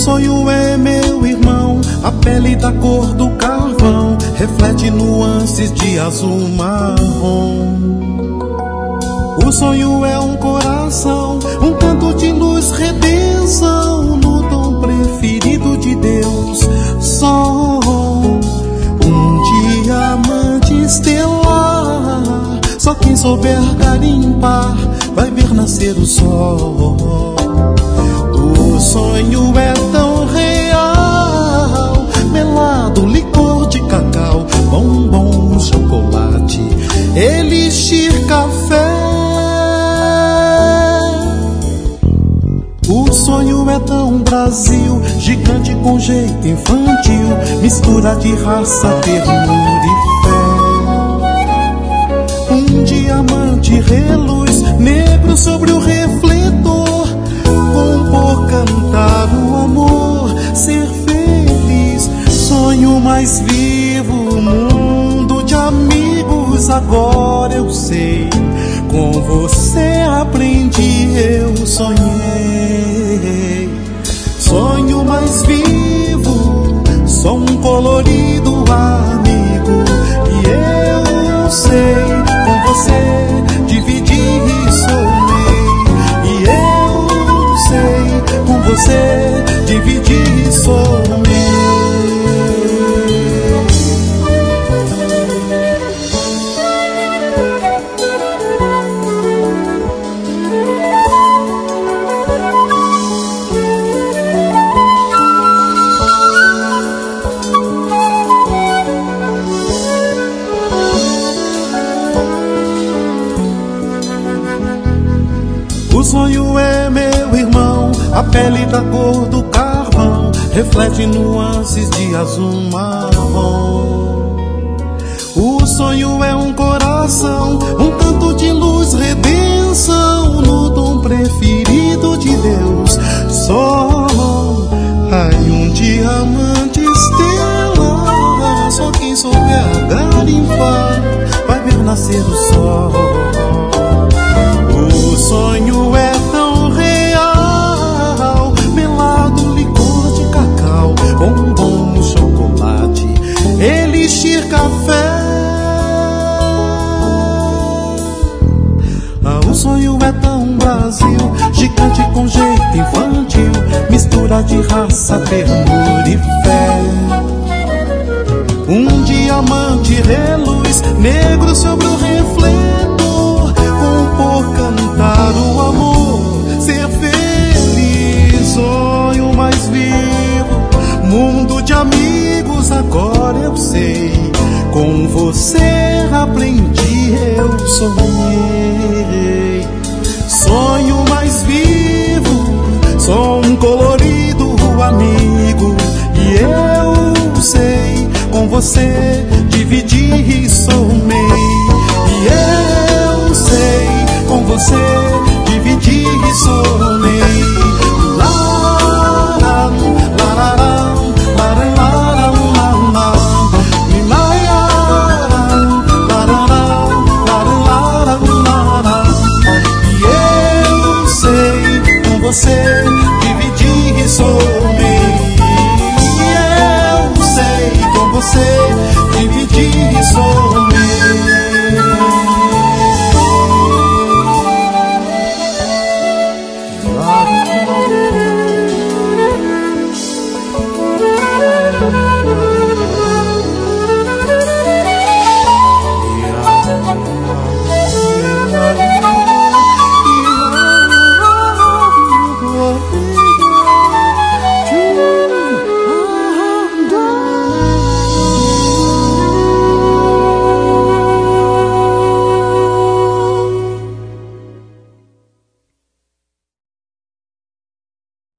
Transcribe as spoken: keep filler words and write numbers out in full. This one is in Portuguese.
sonho é, meu irmão, a pele da cor do carvão, reflete nuances de azul marrom. O sonho é um coração, um canto de luz, redenção, no dom preferido de Deus. Só um diamante estelar, só quem souber garimpar vai ver nascer o sol. O sonho é tão real, melado, licor de cacau, bombom, chocolate, elixir, café. O sonho é tão Brasil, gigante com jeito infantil, mistura de raça, ternura e fé. Um diamante reluz, negro sobre o refletor, compor, cantar o amor, ser feliz. Sonho mais vivo, mundo de amigos, agora eu sei. Com você aprendi, eu sonhei. Sonho mais vivo, sou um colorido amigo, e eu sei, com você dividi e somei. E eu sei, com você dividi e somei. O sonho é, meu irmão, a pele da cor do carvão, reflete nuances de azul marrom. O sonho é um coração, um canto de luz, redenção, no dom preferido de Deus. Só ai, um diamante estelar, só quem souber garimpar vai ver nascer o sol. O sonho é tão real, melado, licor de cacau, bombom, chocolate, elixir, café. Ah, o sonho é tão Brasil, gigante com jeito infantil, mistura de raça, ternura e fé. Um diamante reluz, negro sobre o refletor, compor, cantar o amor, ser feliz. Sonho mais vivo, mundo de amigos, agora eu sei. Com você aprendi, eu sonhei. Sonho mais vivo, sou um colorido amigo, e eu sei, com você dividi e somei. E eu sei, com você dividi e somei.